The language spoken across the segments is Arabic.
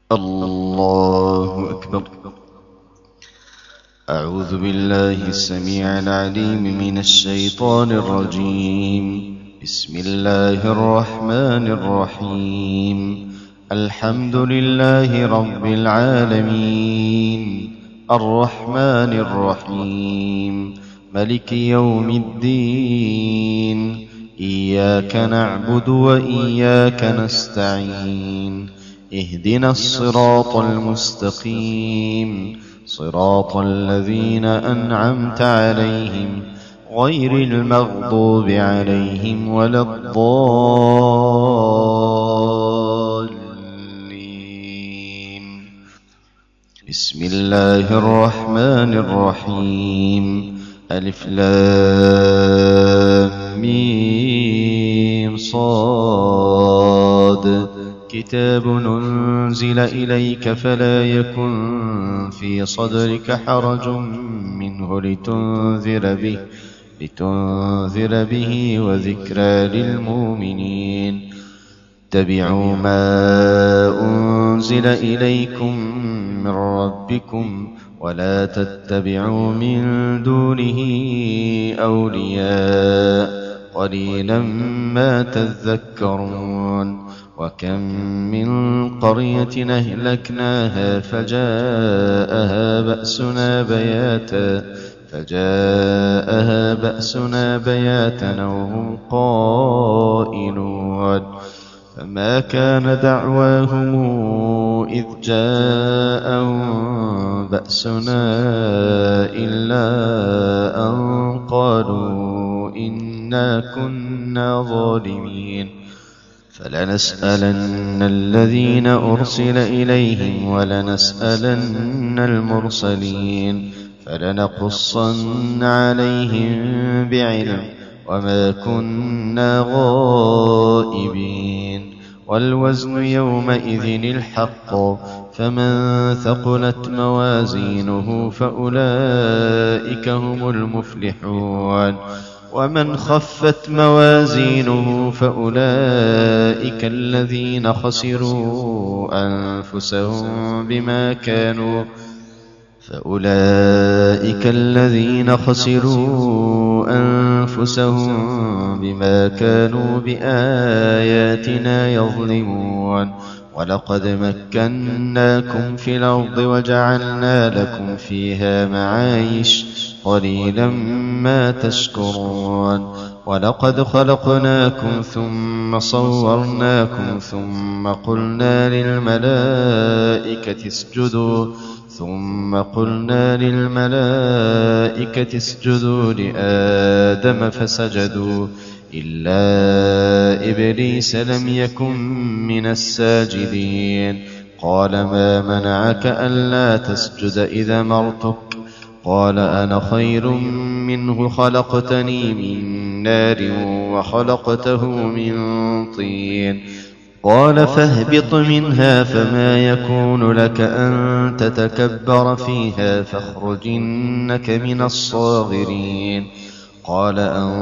الله أكبر. أعوذ بالله السميع العليم من الشيطان الرجيم. بسم الله الرحمن الرحيم. الحمد لله رب العالمين، الرحمن الرحيم، ملك يوم الدين. إياك نعبد وإياك نستعين. اهدنا الصراط المستقيم، صراط الذين أنعمت عليهم غير المغضوب عليهم ولا الضالين. بسم الله الرحمن الرحيم. ألف لام ميم صاد. كتاب أنزل إليك فلا يكن في صدرك حرج منه لتنذر به وذكرى للمؤمنين. اتبعوا ما أنزل إليكم من ربكم ولا تتبعوا من دونه أولياء، قليلا ما تذكرون. وكم من قرية أهلكناها فجاءها بأسنا بياتا وهم قائلون. فما كان دعواهم إذ جاءهم بأسنا إلا أن قالوا إنا كنا ظالمين. فلنسألن الذين أرسل إليهم ولنسألن المرسلين، فلنقصن عليهم بعلم وما كنا غائبين. والوزن يومئذ الحق، فمن ثقلت موازينه فأولئك هم المفلحون. ومن خفت موازينه فأولئك الذين خسروا أنفسهم بما كانوا بآياتنا يظلمون. ولقد مكناكم في الأرض وجعلنا لكم فيها معايش، قليلا ما تشكرون. ولقد خلقناكم ثم صورناكم ثم قلنا للملائكة اسجدوا لآدم فسجدوا إلا إبليس لم يكن من الساجدين. قال ما منعك ألا تسجد إذا أمرتك؟ قال أنا خير منه، خلقتني من نار وخلقته من طين. قال فاهبط منها فما يكون لك أن تتكبر فيها فاخرج إنك من الصاغرين. قال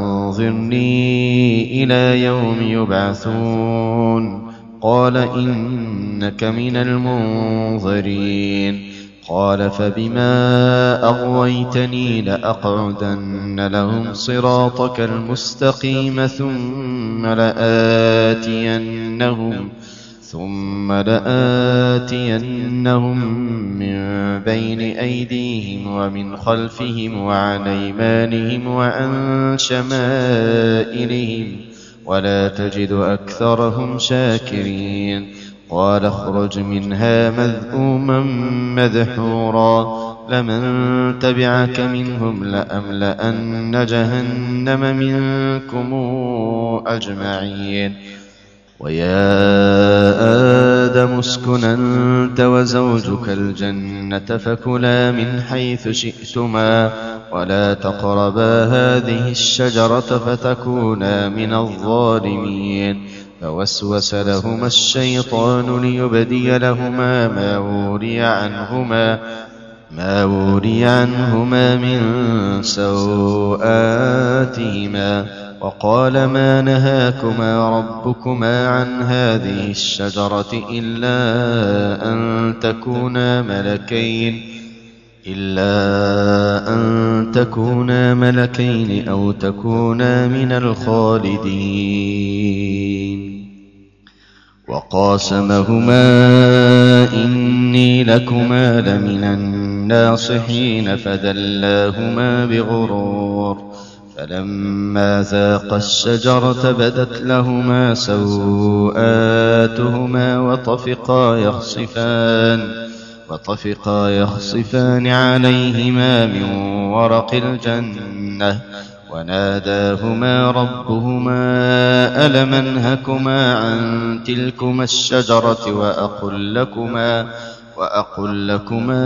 أنظرني إلى يوم يبعثون. قال إنك من المنظرين. قال فبما أغويتني لأقعدن لهم صراطك المستقيم ثم لآتينهم من بين أيديهم ومن خلفهم وعن أيمانهم وعن شمائلهم ولا تجد أكثرهم شاكرين. قال اخرج منها مذءوما مدحورا، لمن تبعك منهم لأملأن جهنم منكم أجمعين. ويا آدم اسكن أنت وزوجك الجنة فكلا من حيث شئتما ولا تقربا هذه الشجرة فتكونا من الظالمين. فوسوس لهما الشيطان ليبدي لهما ما وري عنهما من سوآتهما وقال ما نهاكما ربكما عن هذه الشجرة إلا أن تكونا ملكين أو تكونا من الخالدين وقاسمهما إني لكما لمن الناصحين فدلاهما بغرور فلما ذاقا الشجرة بدت لهما سوآتهما وطفقا يخصفان عليهما من ورق الجنة وناداهما ربهما ألم أنهكما عن تلكما الشجرة وأقل لكما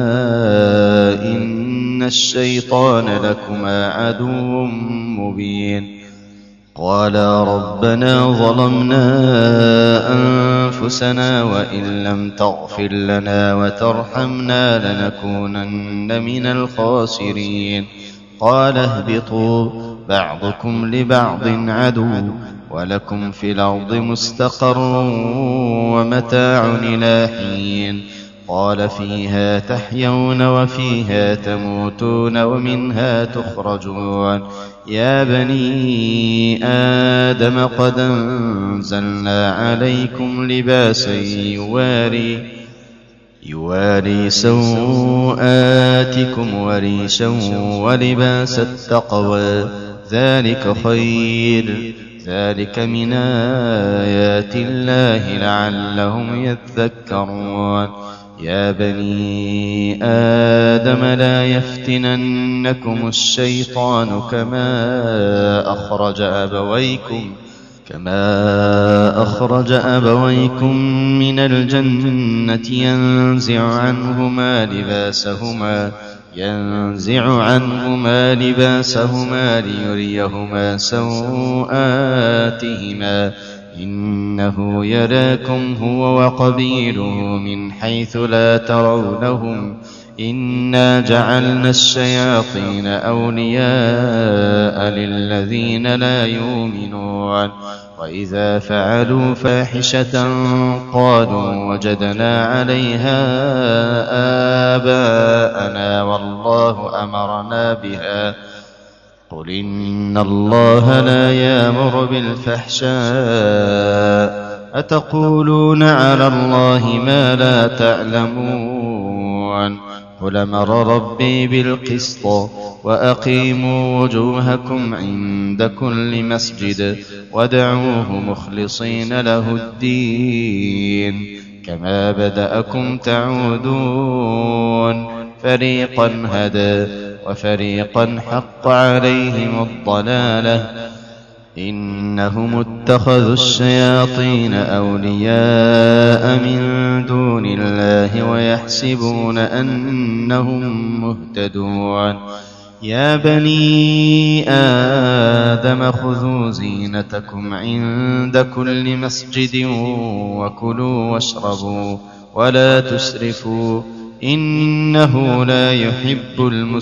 إن الشيطان لكما عدو مبين قالا ربنا ظلمنا أنفسنا وإن لم تغفر لنا وترحمنا لنكونن من الخاسرين قال اهبطوا بعضكم لبعض عدو ولكم في الأرض مستقر ومتاع إلى حين قال فيها تحيون وفيها تموتون ومنها تخرجون يا بني آدم قد أنزلنا عليكم لباسا يواري سوآتكم وريشا ولباس التقوى ذلك خير ذلك من آيات الله لعلهم يذكرون يا بني آدم لا يفتننكم الشيطان كما أخرج أبويكم من الجنة ينزع عنهما لباسهما ليريهما سوآتهما إنه يراكم هو وقبيله من حيث لا ترونهم إنا جعلنا الشياطين أولياء للذين لا يؤمنون وإذا فعلوا فاحشة قالوا وجدنا عليها آباءنا والله أمرنا بها قل إن الله لا يأمر بالفحشاء أتقولون على الله ما لا تعلمون قل أمر ربي بالقسط وأقيموا وجوهكم عند كل مسجد وادعوه مخلصين له الدين كما بدأكم تعودون فريقا هدى وفريقا حق عليهم الضلالة إنهم اتخذوا الشياطين أولياء من دون الله ويحسبون أنهم مهتدون يا بني آدم خذوا زينتكم عند كل مسجد وكلوا واشربوا ولا تسرفوا إنه لا يحب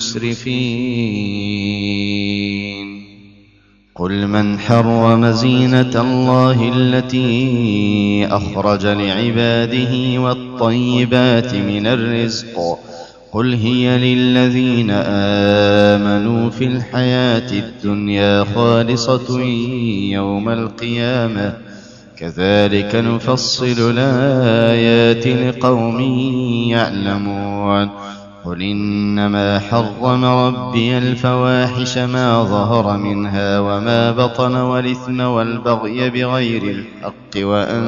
المسرفين قل من حرم زينة الله التي أخرج لعباده والطيبات من الرزق قل هي للذين آمنوا في الحياة الدنيا خالصة يوم القيامة كذلك نفصل الآيات لقوم يعلمون قل إنما حرم ربي الفواحش ما ظهر منها وما بطن والإثم والبغي بغير الحق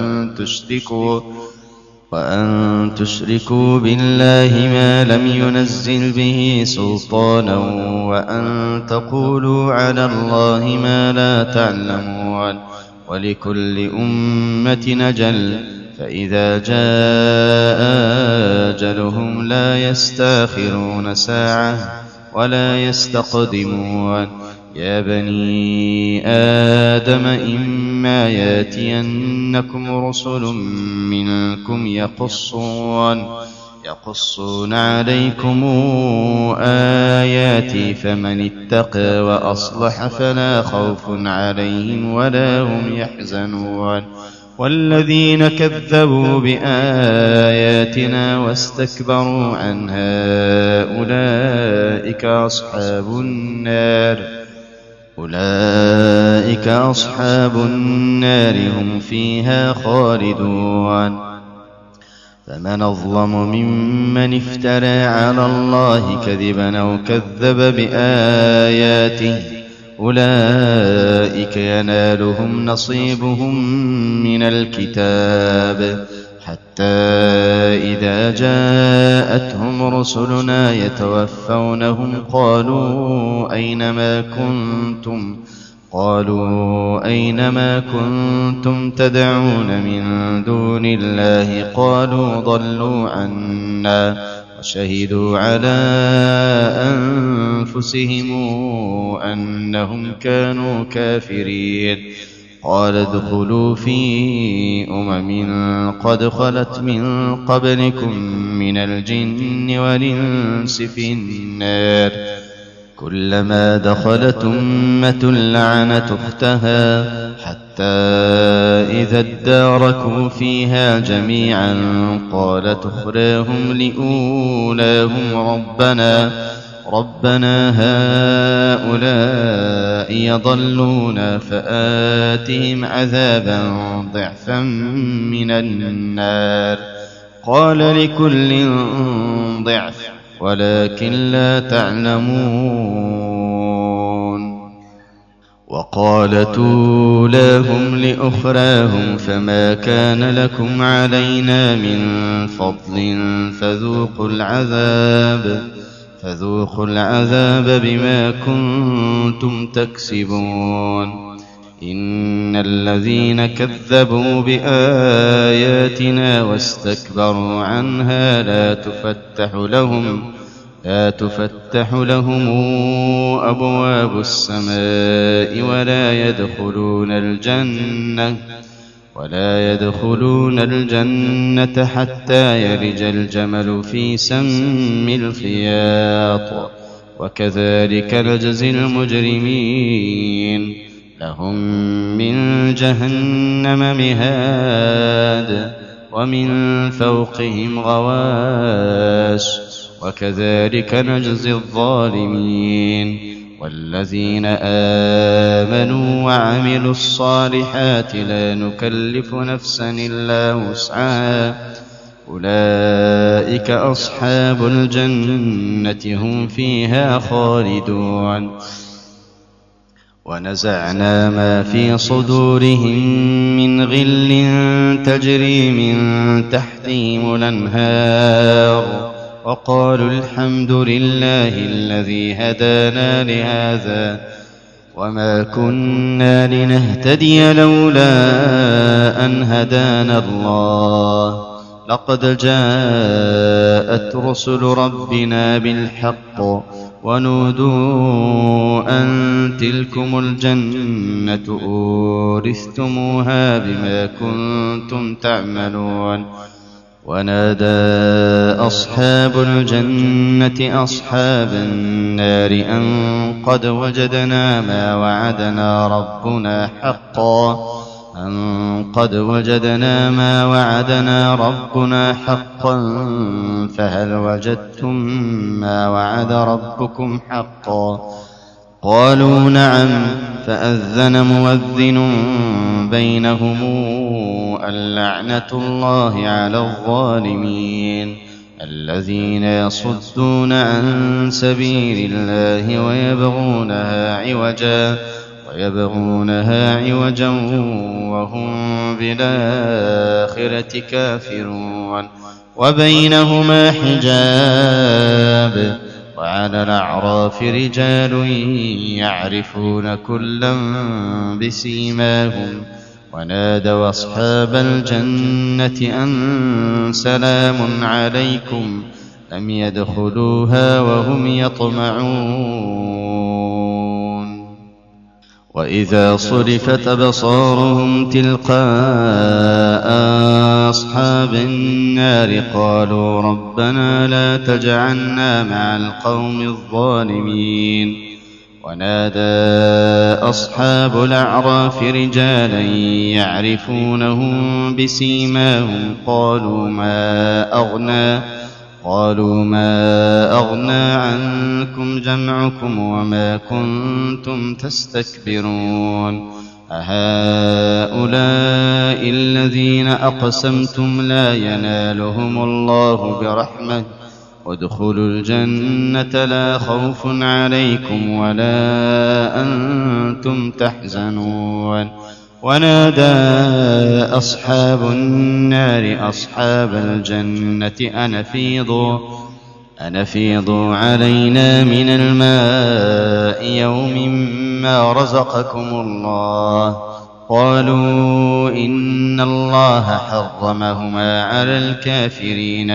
وأن تشركوا بالله ما لم ينزل به سلطانا وأن تقولوا على الله ما لا تعلمون ولكل أمة أجل فإذا جاء أجلهم لا يستأخرون ساعة ولا يستقدمون يا بني آدم إما يأتينكم رسل منكم يقصون عليكم آياتي فمن اتقى وأصلح فلا خوف عليهم ولا هم يحزنون والذين كذبوا بآياتنا واستكبروا عنها أولئك أصحاب النار هم فيها خالدون فمن أظلم ممن افترى على الله كذبا أو كذب بآياته أولئك ينالهم نصيبهم من الكتاب حتى إذا جاءتهم رسلنا يتوفونهم قالوا أينما كنتم تدعون من دون الله قالوا ضلوا عنا وشهدوا على أنفسهم أنهم كانوا كافرين قال ادخلوا في قد خلت من قبلكم من الجن والإنس في النار كلما دخلت أمة لعنت أختها حتى إذا اداركوا فيها جميعا قالت أخراهم لأولاهم ربنا هؤلاء يضلون فآتهم عذابا ضعفا من النار قال لكل ضعف ولكن لا تعلمون وقالت أولاهم لأخراهم فما كان لكم علينا من فضل فذوقوا العذاب بما كنتم تكسبون إن الذين كذبوا بآياتنا واستكبروا عنها لا تفتح لهم أبواب السماء ولا يدخلون الجنة حتى يلج الجمل في سم الخياط وكذلك نجزي المجرمين لهم من جهنم مهاد ومن فوقهم غواش وكذلك نجزي الظالمين والذين آمنوا وعملوا الصالحات لا نكلف نفسا إلا وسعها أولئك أصحاب الجنة هم فيها خالدون ونزعنا ما في صدورهم من غل تجري من تحتهم الأنهار وقالوا الحمد لله الذي هدانا لهذا وما كنا لنهتدي لولا أن هدانا الله لقد جاءت رسل ربنا بالحق ونودوا أن تلكم الجنة أورثتموها بما كنتم تعملون ونادى أصحاب الجنة أصحاب النار أن قد وجدنا ما وعدنا ربنا حقا فهل وجدتم ما وعد ربكم حقا قالوا نعم فأذن مؤذن بينهم اللعنة الله على الظالمين الذين يصدون عن سبيل الله ويبغونها عوجا وهم بالآخرة كافرون وبينهما حجاب وعلى الأعراف رجال يعرفون كلا بسيماهم ونادوا أصحاب الجنة أن سلام عليكم لم يدخلوها وهم يطمعون وإذا صرفت أبصارهم تلقاء أصحاب النار قالوا ربنا لا تجعلنا مع القوم الظالمين. ونادى أصحاب الأعراف رجالا يعرفونهم بسيماهم قالوا ما أغنى عنكم جمعكم وما كنتم تستكبرون أهؤلاء الذين أقسمتم لا ينالهم الله برحمة وادخلوا الجنة لا خوف عليكم ولا أنتم تحزنون. ونادى أصحاب النار أصحاب الجنة أن أفيضوا علينا من الماء يوم ما رزقكم الله. قالوا إن الله حرمهما على الكافرين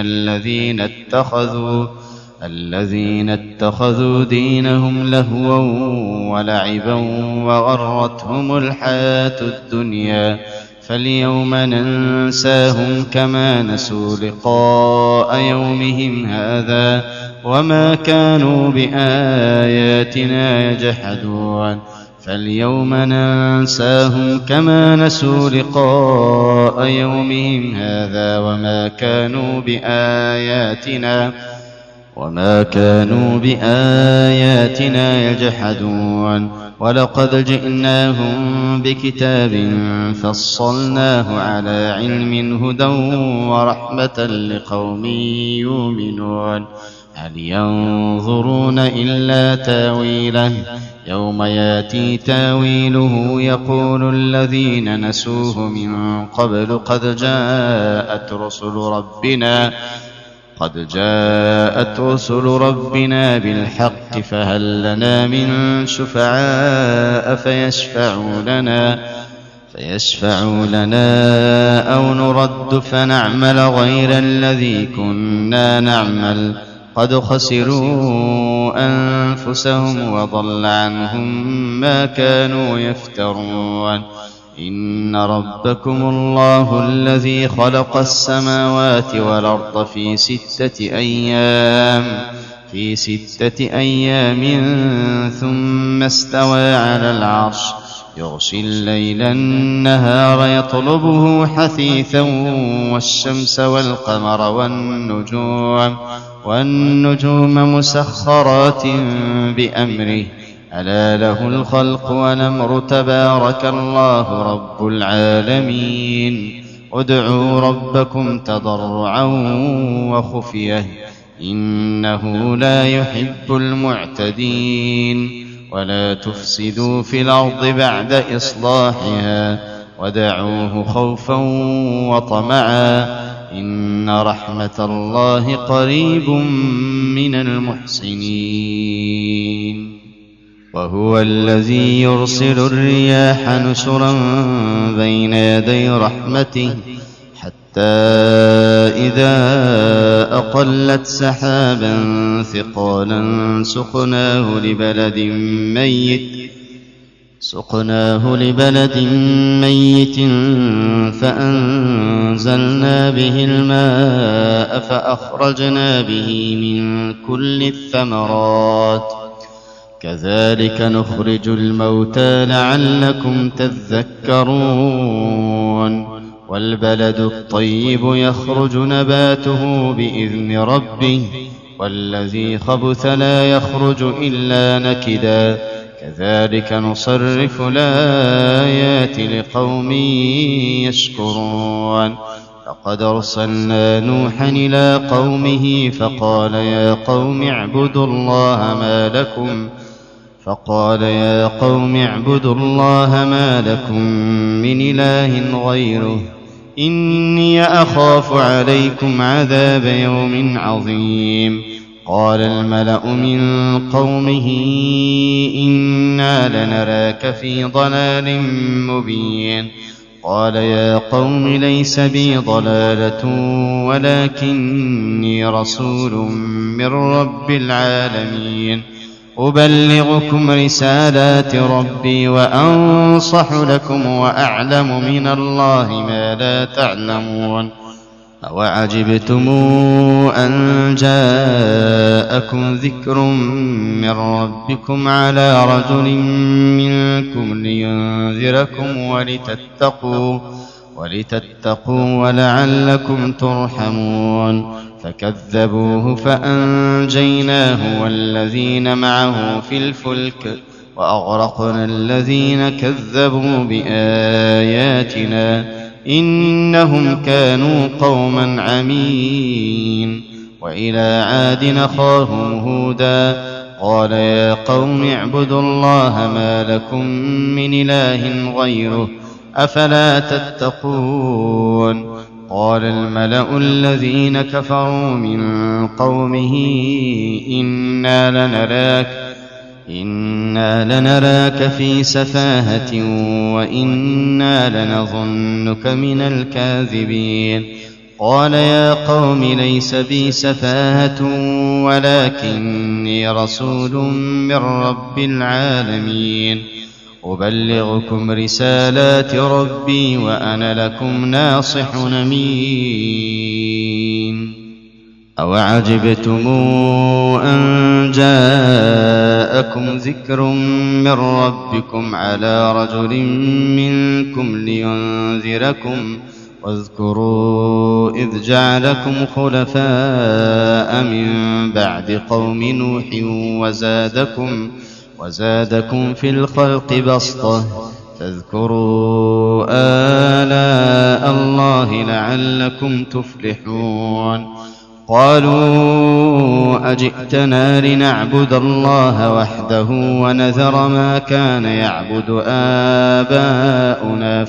الذين اتخذوا دينهم لهوا ولعبا وغرتهم الحياة الدنيا فاليوم ننساهم كما نسوا لقاء يومهم هذا وما كانوا بآياتنا يجحدون. فاليوم ننساهم كما نسوا لقاء يومهم هذا وما كانوا بآياتنا يجحدون. ولقد جئناهم بكتاب فصلناه على علم هدى ورحمة لقوم يؤمنون. هل ينظرون إلا تاويله يوم ياتي تاويله يقول الذين نسوه من قبل قد جاءت رسل ربنا بالحق فهل لنا من شفعاء فيشفعوا لنا أو نرد فنعمل غير الذي كنا نعمل قد خسروا أنفسهم وضل عنهم ما كانوا يفترون. إن ربكم الله الذي خلق السماوات والأرض في 6 أيام ثم استوى على العرش يغشي الليل النهار يطلبه حثيثا والشمس والقمر والنجوم مسخرات بأمره ألا له الخلق والأمر تبارك الله رب العالمين. ادعوا ربكم تضرعا وخفية إنه لا يحب المعتدين. ولا تفسدوا في الأرض بعد إصلاحها ودعوه خوفا وطمعا إن رحمة الله قريب من المحسنين. وهو الذي يرسل الرياح نشرا بين يدي رحمته حتى إذا أقلت سحابا ثقالا سقناه لبلد ميت فأنزلنا به الماء فأخرجنا به من كل الثمرات كذلك نخرج الموتى لعلكم تذكرون. والبلد الطيب يخرج نباته بإذن ربه والذي خبث لا يخرج إلا نكدا كذلك نصرف الآيات لقوم يشكرون. لقد أرسلنا نوحا إلى قومه فقال يا قوم اعبدوا الله ما لكم من إله غيره إني أخاف عليكم عذاب يوم عظيم. قال الملأ من قومه إنا لنراك في ضلال مبين. قال يا قوم ليس بي ضلالة ولكني رسول من رب العالمين. أبلغكم رسالات ربي وأنصح لكم وأعلم من الله ما لا تعلمون. أوعجبتم أن جاءكم ذكر من ربكم على رجل منكم لينذركم ولتتقوا ولعلكم ترحمون. فكذبوه فأنجيناه والذين معه في الفلك وأغرقنا الذين كذبوا بآياتنا إنهم كانوا قوما عمين. وإلى عاد أخاهم هودا قال يا قوم اعبدوا الله ما لكم من إله غيره أفلا تتقون. قال الملأ الذين كفروا من قومه إنا لنراك في سفاهة وإنا لنظنك من الكاذبين. قال يا قوم ليس بي سفاهة ولكني رسول من رب العالمين. أبلغكم رسالات ربي وأنا لكم ناصح أمين. أوعجبتم أن جاءكم ذكر من ربكم على رجل منكم لينذركم واذكروا إذ جعلكم خلفاء من بعد قوم نوح وزادكم في الخلق بسطة فاذكروا آلاء الله لعلكم تفلحون. قالوا أجئتنا لنعبد الله وحده ونذر ما كان يعبد آباؤنا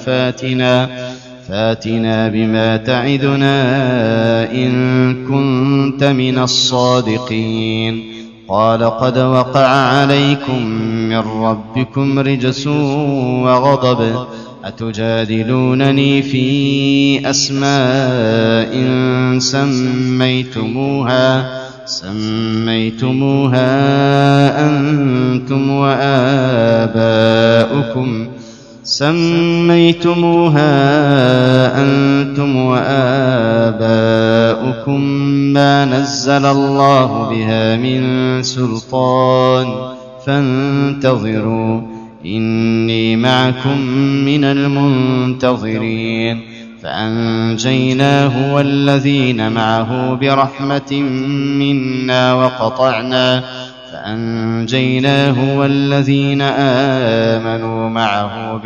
فاتنا بما تعدنا إن كنت من الصادقين. قال قد وقع عليكم من ربكم رجس وغضب أتجادلونني في أسماء سميتموها أنتم وآباؤكم ما نزل الله بها من سلطان فانتظروا إني معكم من المنتظرين. فأنجيناه والذين معه برحمة منا فأنجيناه والذين آمنوا معه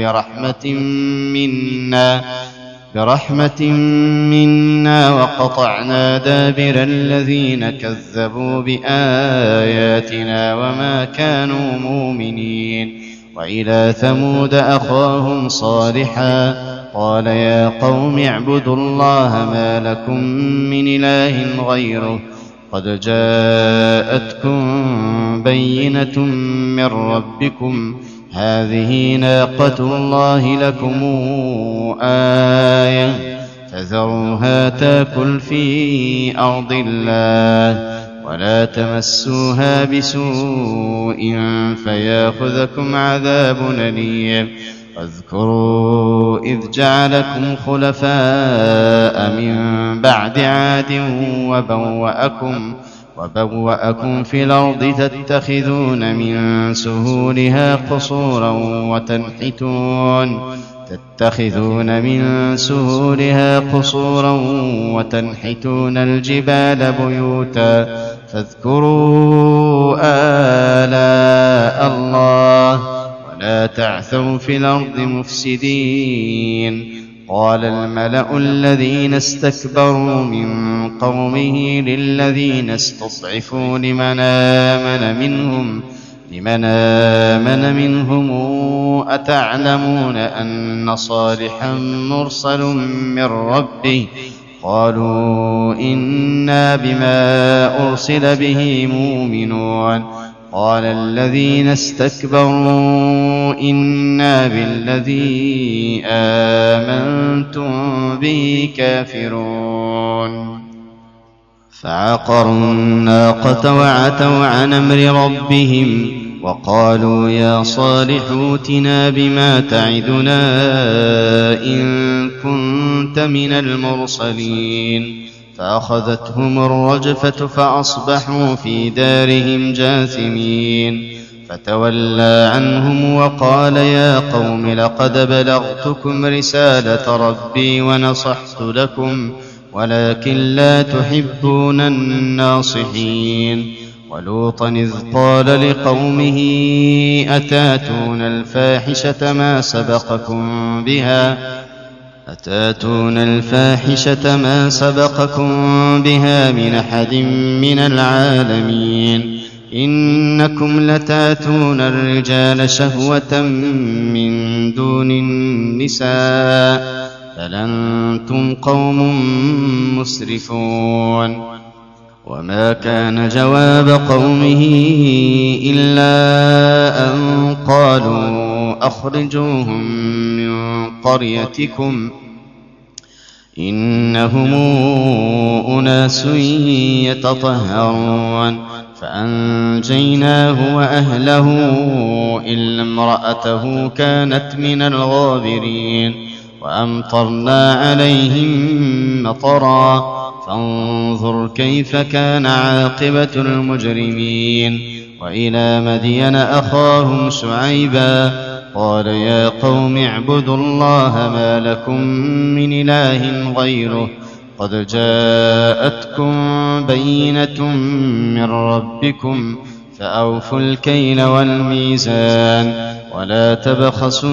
برحمة منا وقطعنا دابر الذين كذبوا بآياتنا وما كانوا مؤمنين. وإلى ثمود أخاهم صالحا قال يا قوم اعبدوا الله ما لكم من إله غيره قد جاءتكم بينة من ربكم هذه ناقة الله لكم آية فذروها تاكل في أرض الله ولا تمسوها بسوء فياخذكم عذاب أليم. واذكروا إذ جعلكم خلفاء من بعد عاد وبوأكم في الأرض تتخذون من سهولها قصورا وتنحتون الجبال بيوتا فاذكروا آلاء الله ولا تعثوا في الأرض مفسدين. قال الملأ الذين استكبروا من قومه للذين استضعفوا لمن آمن منهم أتعلمون أن صالحا مرسل من ربه قالوا إنا بما أرسل به مؤمنون. قال الذين استكبروا إنا بالذي آمنتم به كافرون. فعقروا الناقة وعتوا عن أمر ربهم وقالوا يا صالح ائتنا بما تعدنا إن كنت من المرسلين فأخذتهم الرجفة فأصبحوا في دارهم جاثمين فتولى عنهم وقال يا قوم لقد بلغتكم رسالة ربي ونصحت لكم ولكن لا تحبون الناصحين ولوطا إذ قال لقومه أتاتون الفاحشة ما سبقكم بها من أحد من العالمين إنكم لتاتون الرجال شهوة من دون النساء بل أنتم قوم مسرفون وما كان جواب قومه إلا أن قالوا أخرجوهم من قريتكم إنهم أناس يتطهرون فأنجيناه وأهله إلا امرأته كانت من الغابرين وأمطرنا عليهم مطرا فانظر كيف كان عاقبة المجرمين وإلى مدين أخاهم شعيبا قال يا قوم اعبدوا الله ما لكم من إله غيره قد جاءتكم بينة من ربكم فأوفوا الكيل والميزان ولا تبخسوا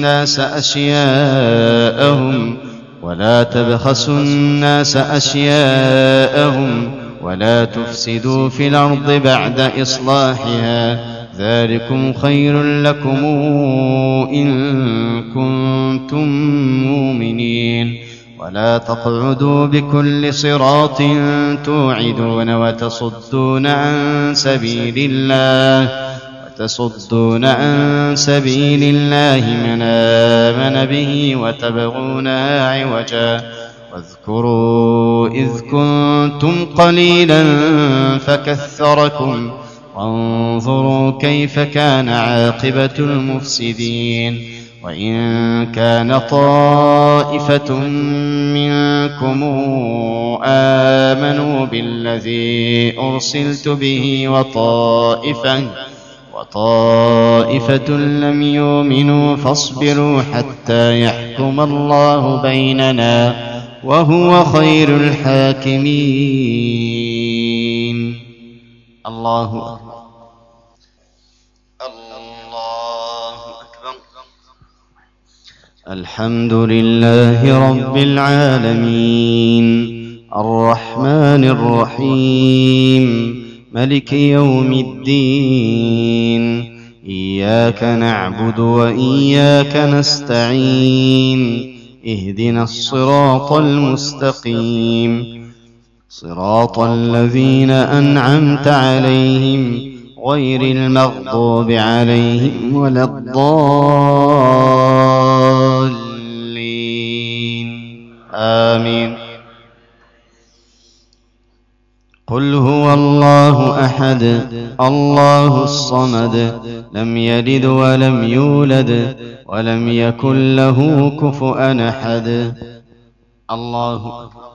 الناس أشياءهم ولا تفسدوا في الأرض بعد إصلاحها ذلكم خير لكم إن كنتم مؤمنين ولا تقعدوا بكل صراط توعدون وتصدون عن سبيل الله من آمن به وتبغونها عوجا واذكروا إذ كنتم قليلا فكثركم وانظروا كيف كان عاقبة المفسدين وإن كان طائفة منكم آمنوا بالذي أرسلت به وطائفة لم يؤمنوا فاصبروا حتى يحكم الله بيننا وهو خير الحاكمين. الله أكبر. الحمد لله رب العالمين الرحمن الرحيم ملك يوم الدين إياك نعبد وإياك نستعين اهدنا الصراط المستقيم صراط الذين أنعمت عليهم غير المغضوب عليهم ولا الضالين آمين. قل هو الله أحد الله الصمد لم يلد ولم يولد ولم يكن له كفؤا أحد. الله أكبر.